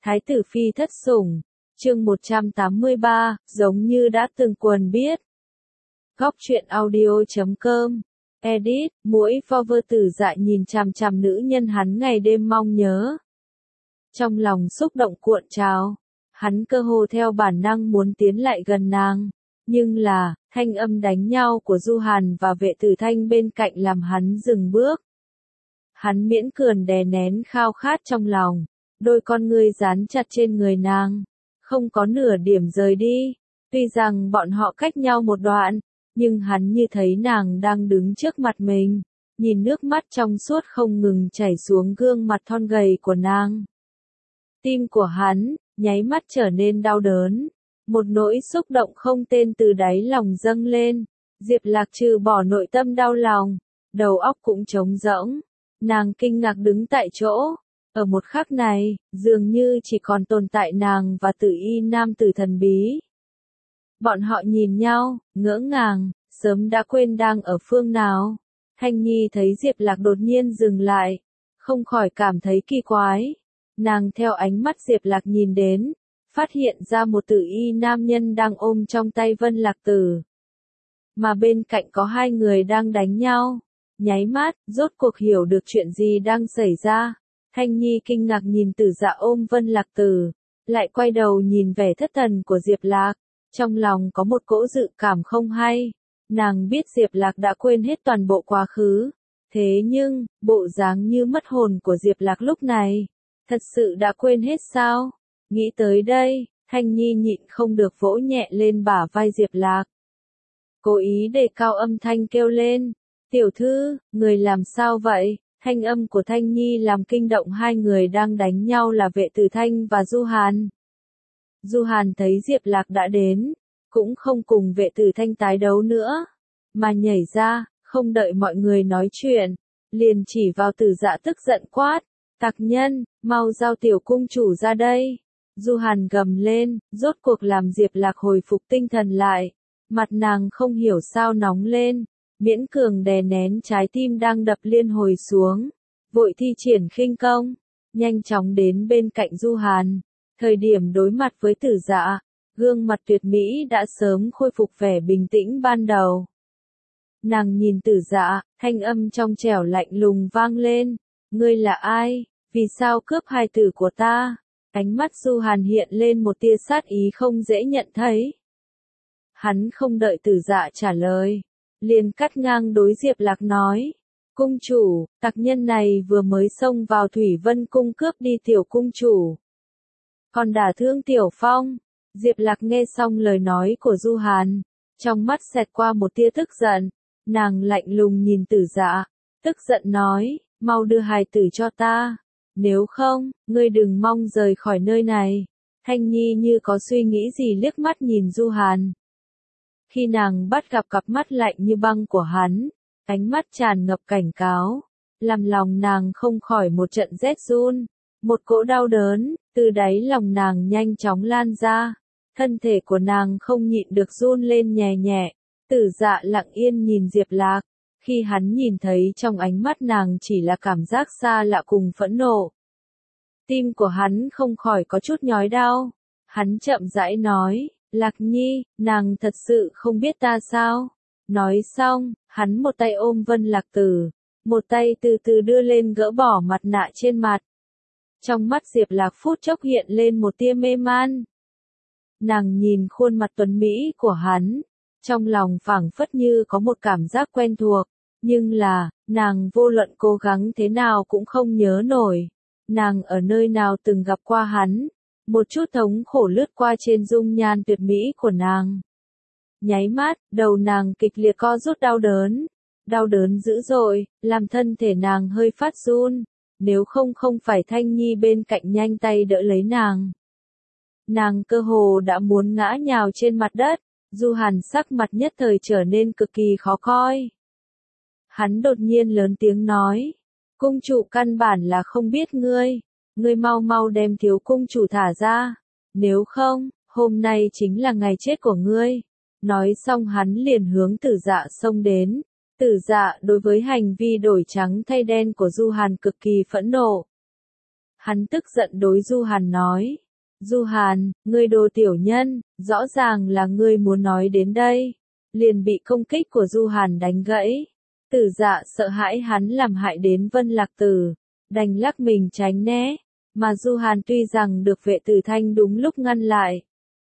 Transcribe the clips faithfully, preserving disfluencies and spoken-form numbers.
Thái tử phi thất sủng, chương một trăm tám mươi ba, giống như đã từng quần biết. Góc truyện audio chấm com, edit, mũi Fover Tử Dạ nhìn chằm chằm nữ nhân hắn ngày đêm mong nhớ. Trong lòng xúc động cuộn trào, hắn cơ hồ theo bản năng muốn tiến lại gần nàng, nhưng là, thanh âm đánh nhau của Du Hàn và vệ tử thanh bên cạnh làm hắn dừng bước. Hắn miễn cưỡng đè nén khao khát trong lòng, đôi con ngươi dán chặt trên người nàng, không có nửa điểm rời đi. Tuy rằng bọn họ cách nhau một đoạn, nhưng hắn như thấy nàng đang đứng trước mặt mình, nhìn nước mắt trong suốt không ngừng chảy xuống gương mặt thon gầy của nàng. Tim của hắn, nháy mắt trở nên đau đớn, một nỗi xúc động không tên từ đáy lòng dâng lên. Diệp Lạc trừ bỏ nội tâm đau lòng, đầu óc cũng trống rỗng, nàng kinh ngạc đứng tại chỗ. Ở một khắc này, dường như chỉ còn tồn tại nàng và Tử Y nam tử thần bí. Bọn họ nhìn nhau, ngỡ ngàng, sớm đã quên đang ở phương nào. Thanh Nhi thấy Diệp Lạc đột nhiên dừng lại, không khỏi cảm thấy kỳ quái. Nàng theo ánh mắt Diệp Lạc nhìn đến, phát hiện ra một Tử Y nam nhân đang ôm trong tay Vân Lạc Tử. Mà bên cạnh có hai người đang đánh nhau. Nháy mắt, rốt cuộc hiểu được chuyện gì đang xảy ra. Thanh Nhi kinh ngạc nhìn Tử Dạ ôm Vân Lạc Tử, lại quay đầu nhìn vẻ thất thần của Diệp Lạc, trong lòng có một cỗ dự cảm không hay. Nàng biết Diệp Lạc đã quên hết toàn bộ quá khứ, thế nhưng, bộ dáng như mất hồn của Diệp Lạc lúc này, thật sự đã quên hết sao? Nghĩ tới đây, Thanh Nhi nhịn không được vỗ nhẹ lên bả vai Diệp Lạc. Cố ý đề cao âm thanh kêu lên, tiểu thư, người làm sao vậy? Thanh âm của Thanh Nhi làm kinh động hai người đang đánh nhau là vệ tử thanh và Du Hàn. Du Hàn thấy Diệp Lạc đã đến, cũng không cùng vệ tử thanh tái đấu nữa, mà nhảy ra, không đợi mọi người nói chuyện, liền chỉ vào Tử Dạ tức giận quát, tặc nhân, mau giao tiểu cung chủ ra đây. Du Hàn gầm lên, rốt cuộc làm Diệp Lạc hồi phục tinh thần lại, mặt nàng không hiểu sao nóng lên. Miễn cường đè nén trái tim đang đập liên hồi xuống, vội thi triển khinh công, nhanh chóng đến bên cạnh Du Hàn. Thời điểm đối mặt với Tử Dạ, gương mặt tuyệt mỹ đã sớm khôi phục vẻ bình tĩnh ban đầu. Nàng nhìn Tử Dạ, thanh âm trong trẻo lạnh lùng vang lên, ngươi là ai, vì sao cướp hài tử của ta? Ánh mắt Du Hàn hiện lên một tia sát ý không dễ nhận thấy. Hắn không đợi Tử Dạ trả lời, liền cắt ngang đối Diệp Lạc nói, cung chủ, tặc nhân này vừa mới xông vào Thủy Vân cung cướp đi tiểu cung chủ, còn đả thương Tiểu Phong. Diệp Lạc nghe xong lời nói của Du Hàn, trong mắt xẹt qua một tia tức giận, nàng lạnh lùng nhìn Tử Dạ, tức giận nói, mau đưa hài tử cho ta, nếu không, ngươi đừng mong rời khỏi nơi này. Thanh Nhi như có suy nghĩ gì liếc mắt nhìn Du Hàn. Khi nàng bắt gặp cặp mắt lạnh như băng của hắn, ánh mắt tràn ngập cảnh cáo, làm lòng nàng không khỏi một trận rét run, một cỗ đau đớn, từ đáy lòng nàng nhanh chóng lan ra, thân thể của nàng không nhịn được run lên nhẹ nhẹ. Tử Dạ lặng yên nhìn Diệp Lạc, khi hắn nhìn thấy trong ánh mắt nàng chỉ là cảm giác xa lạ cùng phẫn nộ. Tim của hắn không khỏi có chút nhói đau, hắn chậm rãi nói, Lạc Nhi, nàng thật sự không biết ta sao? Nói xong, hắn một tay ôm Vân Lạc Tử, một tay từ từ đưa lên gỡ bỏ mặt nạ trên mặt. Trong mắt Diệp Lạc phút chốc hiện lên một tia mê man. Nàng nhìn khuôn mặt tuấn mỹ của hắn, trong lòng phảng phất như có một cảm giác quen thuộc, nhưng là, nàng vô luận cố gắng thế nào cũng không nhớ nổi, nàng ở nơi nào từng gặp qua hắn. Một chút thống khổ lướt qua trên dung nhan tuyệt mỹ của nàng. Nháy mắt, đầu nàng kịch liệt co rút đau đớn. Đau đớn dữ dội, làm thân thể nàng hơi phát run. Nếu không không phải Thanh Nhi bên cạnh nhanh tay đỡ lấy nàng. Nàng cơ hồ đã muốn ngã nhào trên mặt đất. Du Hàn sắc mặt nhất thời trở nên cực kỳ khó coi. Hắn đột nhiên lớn tiếng nói. Cung chủ căn bản là không biết ngươi. Ngươi mau mau đem thiếu cung chủ thả ra, nếu không, hôm nay chính là ngày chết của ngươi. Nói xong hắn liền hướng Tử Dạ xông đến. Tử Dạ đối với hành vi đổi trắng thay đen của Du Hàn cực kỳ phẫn nộ. Hắn tức giận đối Du Hàn nói. Du Hàn, ngươi đồ tiểu nhân, rõ ràng là ngươi muốn nói đến đây. Liền bị công kích của Du Hàn đánh gãy. Tử Dạ sợ hãi hắn làm hại đến Vân Lạc Tử, đành lắc mình tránh né. Mà Du Hàn tuy rằng được Vệ Tử Thanh đúng lúc ngăn lại.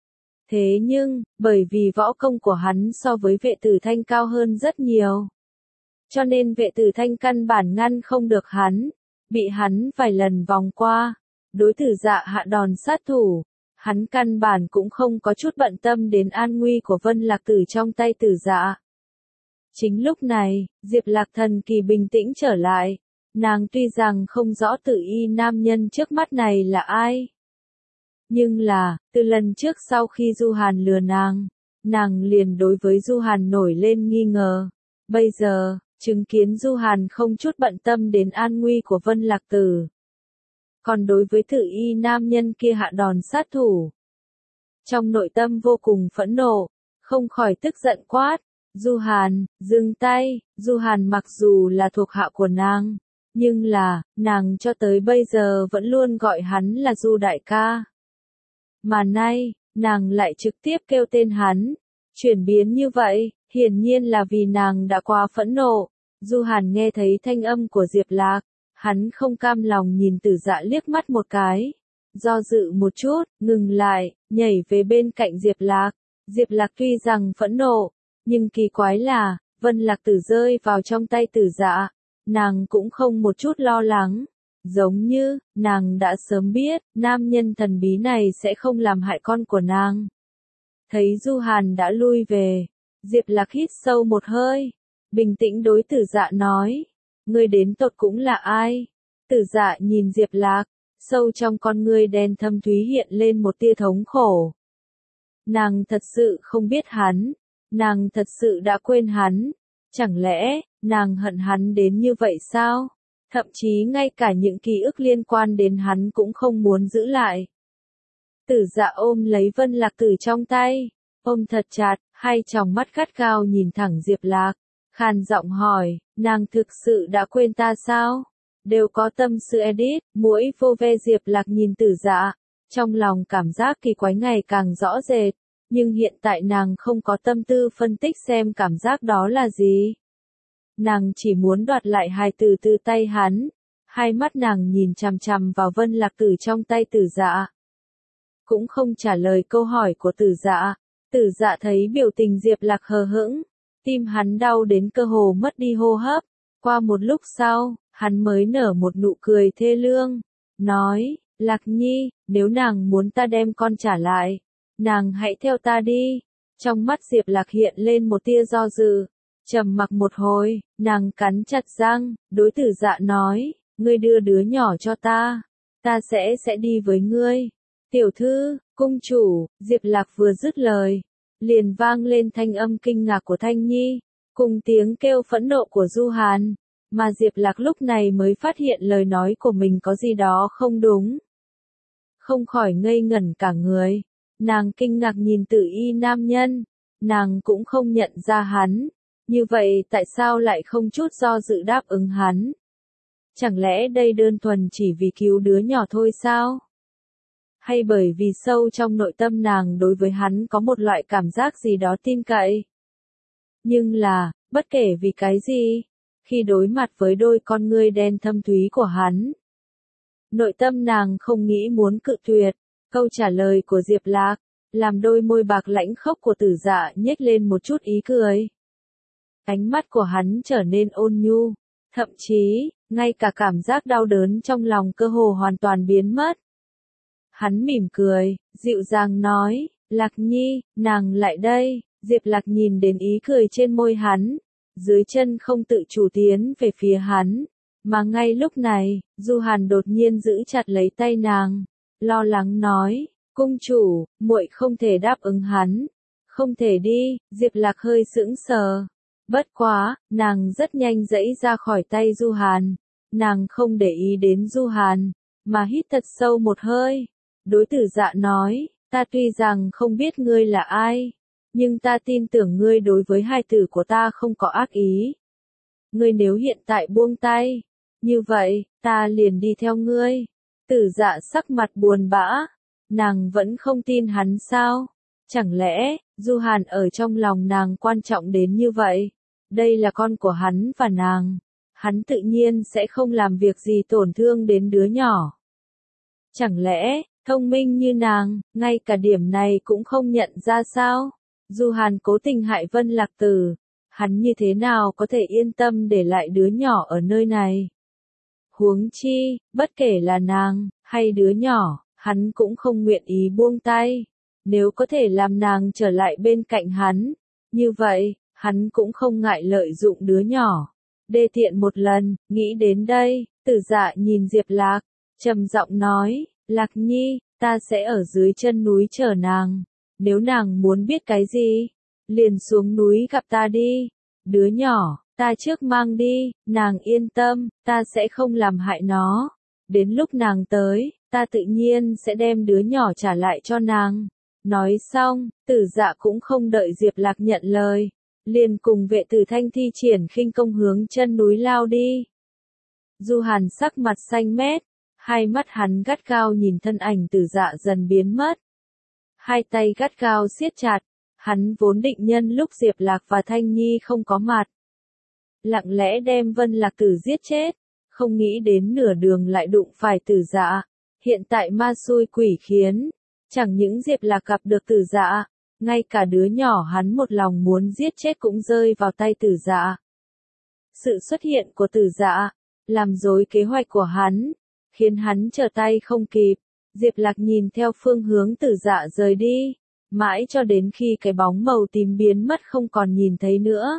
Thế nhưng, bởi vì võ công của hắn so với Vệ Tử Thanh cao hơn rất nhiều. Cho nên Vệ Tử Thanh căn bản ngăn không được hắn, bị hắn vài lần vòng qua. Đối Tử Dạ hạ đòn sát thủ, hắn căn bản cũng không có chút bận tâm đến an nguy của Vân Lạc Tử trong tay Tử Dạ. Chính lúc này, Diệp Lạc Thần kỳ bình tĩnh trở lại. Nàng tuy rằng không rõ Tử Y nam nhân trước mắt này là ai. Nhưng là, từ lần trước sau khi Du Hàn lừa nàng, nàng liền đối với Du Hàn nổi lên nghi ngờ. Bây giờ, chứng kiến Du Hàn không chút bận tâm đến an nguy của Vân Lạc Tử. Còn đối với Tử Y nam nhân kia hạ đòn sát thủ. Trong nội tâm vô cùng phẫn nộ, không khỏi tức giận quát. Du Hàn, dừng tay. Du Hàn mặc dù là thuộc hạ của nàng, nhưng là, nàng cho tới bây giờ vẫn luôn gọi hắn là Du đại ca. Mà nay, nàng lại trực tiếp kêu tên hắn. Chuyển biến như vậy, hiển nhiên là vì nàng đã quá phẫn nộ. Du Hàn nghe thấy thanh âm của Diệp Lạc, hắn không cam lòng nhìn Tử Dạ liếc mắt một cái. Do dự một chút, ngừng lại, nhảy về bên cạnh Diệp Lạc. Diệp Lạc tuy rằng phẫn nộ, nhưng kỳ quái là, Vân Lạc Tử rơi vào trong tay Tử Dạ, nàng cũng không một chút lo lắng. Giống như, nàng đã sớm biết, nam nhân thần bí này sẽ không làm hại con của nàng. Thấy Du Hàn đã lui về, Diệp Lạc hít sâu một hơi, bình tĩnh đối Tử Dạ nói, ngươi đến tột cũng là ai? Tử Dạ nhìn Diệp Lạc, sâu trong con ngươi đen thâm thúy hiện lên một tia thống khổ. Nàng thật sự không biết hắn, nàng thật sự đã quên hắn, chẳng lẽ, nàng hận hắn đến như vậy sao? Thậm chí ngay cả những ký ức liên quan đến hắn cũng không muốn giữ lại. Tử Dạ ôm lấy Vân Lạc Tử trong tay, ôm thật chặt, hai tròng mắt gắt gao nhìn thẳng Diệp Lạc, khàn giọng hỏi, nàng thực sự đã quên ta sao? Đều có tâm sự edit, mũi vô ve Diệp Lạc nhìn Tử Dạ, trong lòng cảm giác kỳ quái ngày càng rõ rệt, nhưng hiện tại nàng không có tâm tư phân tích xem cảm giác đó là gì. Nàng chỉ muốn đoạt lại hài tử từ tay hắn, hai mắt nàng nhìn chằm chằm vào Vân Lạc Tử trong tay Tử Dạ. Cũng không trả lời câu hỏi của Tử Dạ. Tử Dạ thấy biểu tình Diệp Lạc hờ hững, tim hắn đau đến cơ hồ mất đi hô hấp. Qua một lúc sau, hắn mới nở một nụ cười thê lương, nói, Lạc Nhi, nếu nàng muốn ta đem con trả lại, nàng hãy theo ta đi. Trong mắt Diệp Lạc hiện lên một tia do dự, trầm mặc một hồi, nàng cắn chặt răng, đối Tử Dạ nói, ngươi đưa đứa nhỏ cho ta, ta sẽ sẽ đi với ngươi. Tiểu thư, cung chủ, Diệp Lạc vừa dứt lời, liền vang lên thanh âm kinh ngạc của Thanh Nhi, cùng tiếng kêu phẫn nộ của Du Hàn, mà Diệp Lạc lúc này mới phát hiện lời nói của mình có gì đó không đúng. Không khỏi ngây ngẩn cả người, nàng kinh ngạc nhìn Tử Y nam nhân, nàng cũng không nhận ra hắn, như vậy tại sao lại không chút do dự đáp ứng hắn? Chẳng lẽ đây đơn thuần chỉ vì cứu đứa nhỏ thôi sao? Hay bởi vì sâu trong nội tâm nàng đối với hắn có một loại cảm giác gì đó tin cậy? Nhưng là, bất kể vì cái gì, khi đối mặt với đôi con ngươi đen thâm thúy của hắn, nội tâm nàng không nghĩ muốn cự tuyệt. Câu trả lời của Diệp Lạc, làm đôi môi bạc lãnh khốc của Tử Dạ nhếch lên một chút ý cười. Ánh mắt của hắn trở nên ôn nhu, thậm chí, ngay cả cảm giác đau đớn trong lòng cơ hồ hoàn toàn biến mất. Hắn mỉm cười, dịu dàng nói, Lạc Nhi, nàng lại đây. Diệp Lạc nhìn đến ý cười trên môi hắn, dưới chân không tự chủ tiến về phía hắn, mà ngay lúc này, Du Hàn đột nhiên giữ chặt lấy tay nàng, lo lắng nói, cung chủ, muội không thể đáp ứng hắn, không thể đi. Diệp Lạc hơi sững sờ, bất quá, nàng rất nhanh giãy ra khỏi tay Du Hàn, nàng không để ý đến Du Hàn, mà hít thật sâu một hơi, đối Tử Dạ nói, ta tuy rằng không biết ngươi là ai, nhưng ta tin tưởng ngươi đối với hài tử của ta không có ác ý. Ngươi nếu hiện tại buông tay, như vậy, ta liền đi theo ngươi. Tử Dạ sắc mặt buồn bã, nàng vẫn không tin hắn sao? Chẳng lẽ, Du Hàn ở trong lòng nàng quan trọng đến như vậy? Đây là con của hắn và nàng, hắn tự nhiên sẽ không làm việc gì tổn thương đến đứa nhỏ. Chẳng lẽ, thông minh như nàng, ngay cả điểm này cũng không nhận ra sao? Du Hàn cố tình hại Vân Lạc Tử, hắn như thế nào có thể yên tâm để lại đứa nhỏ ở nơi này? Huống chi, bất kể là nàng, hay đứa nhỏ, hắn cũng không nguyện ý buông tay. Nếu có thể làm nàng trở lại bên cạnh hắn, như vậy, hắn cũng không ngại lợi dụng đứa nhỏ. Đê tiện một lần, nghĩ đến đây, Tử Dạ nhìn Diệp Lạc, trầm giọng nói, Lạc Nhi, ta sẽ ở dưới chân núi chờ nàng. Nếu nàng muốn biết cái gì, liền xuống núi gặp ta đi. Đứa nhỏ, ta trước mang đi, nàng yên tâm, ta sẽ không làm hại nó. Đến lúc nàng tới, ta tự nhiên sẽ đem đứa nhỏ trả lại cho nàng. Nói xong, Tử Dạ cũng không đợi Diệp Lạc nhận lời, liền cùng vệ tử thanh thi triển khinh công hướng chân núi lao đi. Du Hàn sắc mặt xanh mét, hai mắt hắn gắt gao nhìn thân ảnh Tử Dạ dần biến mất. Hai tay gắt gao siết chặt, hắn vốn định nhân lúc Diệp Lạc và Thanh Nhi không có mặt, lặng lẽ đem Vân Lạc Tử giết chết, không nghĩ đến nửa đường lại đụng phải Tử Dạ. Hiện tại ma xui quỷ khiến, chẳng những Diệp Lạc gặp được Tử Dạ, ngay cả đứa nhỏ hắn một lòng muốn giết chết cũng rơi vào tay Tử Dạ. Sự xuất hiện của Tử Dạ, làm rối kế hoạch của hắn, khiến hắn trở tay không kịp. Diệp Lạc nhìn theo phương hướng Tử Dạ rời đi, mãi cho đến khi cái bóng màu tím biến mất không còn nhìn thấy nữa.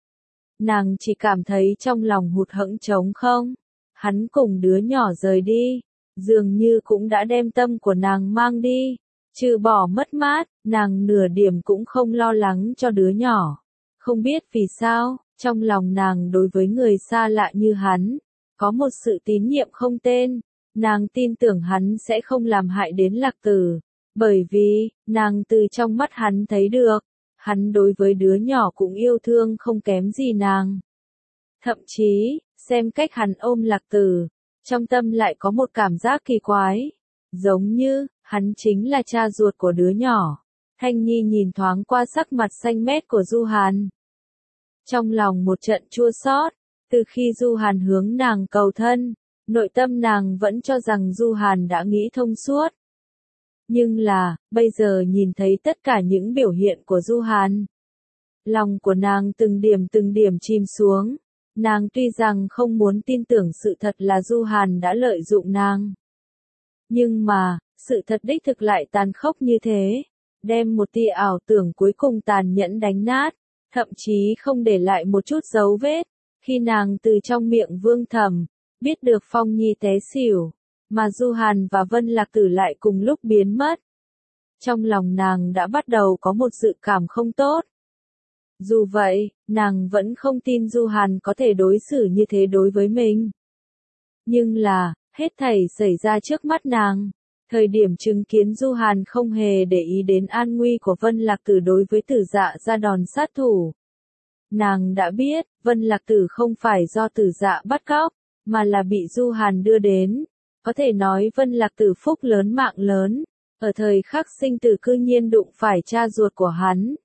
Nàng chỉ cảm thấy trong lòng hụt hẫng trống không. Hắn cùng đứa nhỏ rời đi, dường như cũng đã đem tâm của nàng mang đi. Trừ bỏ mất mát, nàng nửa điểm cũng không lo lắng cho đứa nhỏ. Không biết vì sao, trong lòng nàng đối với người xa lạ như hắn, có một sự tín nhiệm không tên. Nàng tin tưởng hắn sẽ không làm hại đến Lạc Tử, bởi vì, nàng từ trong mắt hắn thấy được, hắn đối với đứa nhỏ cũng yêu thương không kém gì nàng. Thậm chí, xem cách hắn ôm Lạc Tử, trong tâm lại có một cảm giác kỳ quái, giống như, hắn chính là cha ruột của đứa nhỏ. Thanh Nhi nhìn thoáng qua sắc mặt xanh mét của Du Hàn. Trong lòng một trận chua xót, từ khi Du Hàn hướng nàng cầu thân, nội tâm nàng vẫn cho rằng Du Hàn đã nghĩ thông suốt. Nhưng là, bây giờ nhìn thấy tất cả những biểu hiện của Du Hàn, lòng của nàng từng điểm từng điểm chìm xuống. Nàng tuy rằng không muốn tin tưởng sự thật là Du Hàn đã lợi dụng nàng. Nhưng mà, sự thật đích thực lại tàn khốc như thế, đem một tia ảo tưởng cuối cùng tàn nhẫn đánh nát, thậm chí không để lại một chút dấu vết. Khi nàng từ trong miệng Vương Thẩm biết được Phong Nhi té xỉu, mà Du Hàn và Vân Lạc Tử lại cùng lúc biến mất. Trong lòng nàng đã bắt đầu có một dự cảm không tốt. Dù vậy, nàng vẫn không tin Du Hàn có thể đối xử như thế đối với mình. Nhưng là, hết thảy xảy ra trước mắt nàng. Thời điểm chứng kiến Du Hàn không hề để ý đến an nguy của Vân Lạc Tử đối với Tử Dạ ra đòn sát thủ. Nàng đã biết, Vân Lạc Tử không phải do Tử Dạ bắt cóc, mà là bị Du Hàn đưa đến. Có thể nói Vân Lạc Tử phúc lớn mạng lớn, ở thời khắc sinh tử cư nhiên đụng phải cha ruột của hắn.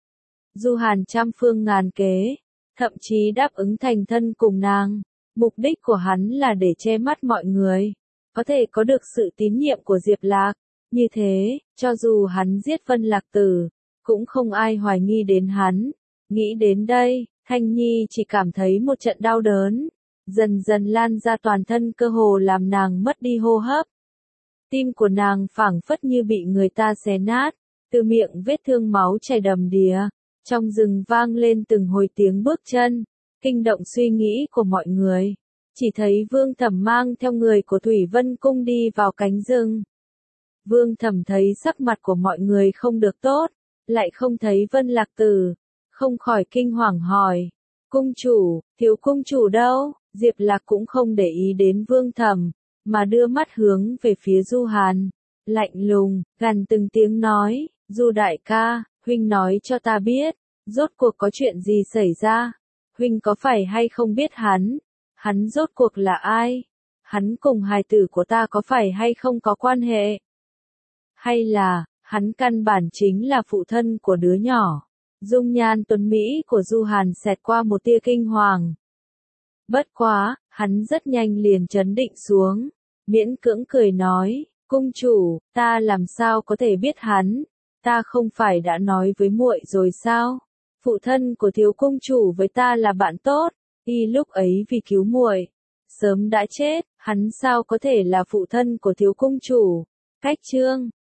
Du Hàn trăm phương ngàn kế, thậm chí đáp ứng thành thân cùng nàng. Mục đích của hắn là để che mắt mọi người, có thể có được sự tín nhiệm của Diệp Lạc. Như thế, cho dù hắn giết Vân Lạc Tử, cũng không ai hoài nghi đến hắn. Nghĩ đến đây, Thanh Nhi chỉ cảm thấy một trận đau đớn, dần dần lan ra toàn thân cơ hồ làm nàng mất đi hô hấp. Tim của nàng phảng phất như bị người ta xé nát, từ miệng vết thương máu chảy đầm đìa. Trong rừng vang lên từng hồi tiếng bước chân, kinh động suy nghĩ của mọi người. Chỉ thấy Vương Thẩm mang theo người của Thủy Vân Cung đi vào cánh rừng. Vương Thẩm thấy sắc mặt của mọi người không được tốt, lại không thấy Vân Lạc Tử, không khỏi kinh hoàng hỏi. Cung chủ, thiếu cung chủ đâu? Diệp Lạc cũng không để ý đến Vương Thẩm, mà đưa mắt hướng về phía Du Hàn. Lạnh lùng, gằn từng tiếng nói, Du đại ca, huynh nói cho ta biết, rốt cuộc có chuyện gì xảy ra? Huynh có phải hay không biết hắn? Hắn rốt cuộc là ai? hắn cùng hài tử của ta có phải hay không có quan hệ? Hay là, hắn căn bản chính là phụ thân của đứa nhỏ? Dung nhan tuấn Mỹ của Du Hàn xẹt qua một tia kinh hoàng. Bất quá, hắn rất nhanh liền trấn định xuống, miễn cưỡng cười nói, cung chủ, ta làm sao có thể biết hắn, ta không phải đã nói với muội rồi sao? Phụ thân của thiếu cung chủ với ta là bạn tốt, y lúc ấy vì cứu muội, sớm đã chết, hắn sao có thể là phụ thân của thiếu cung chủ? Cách chương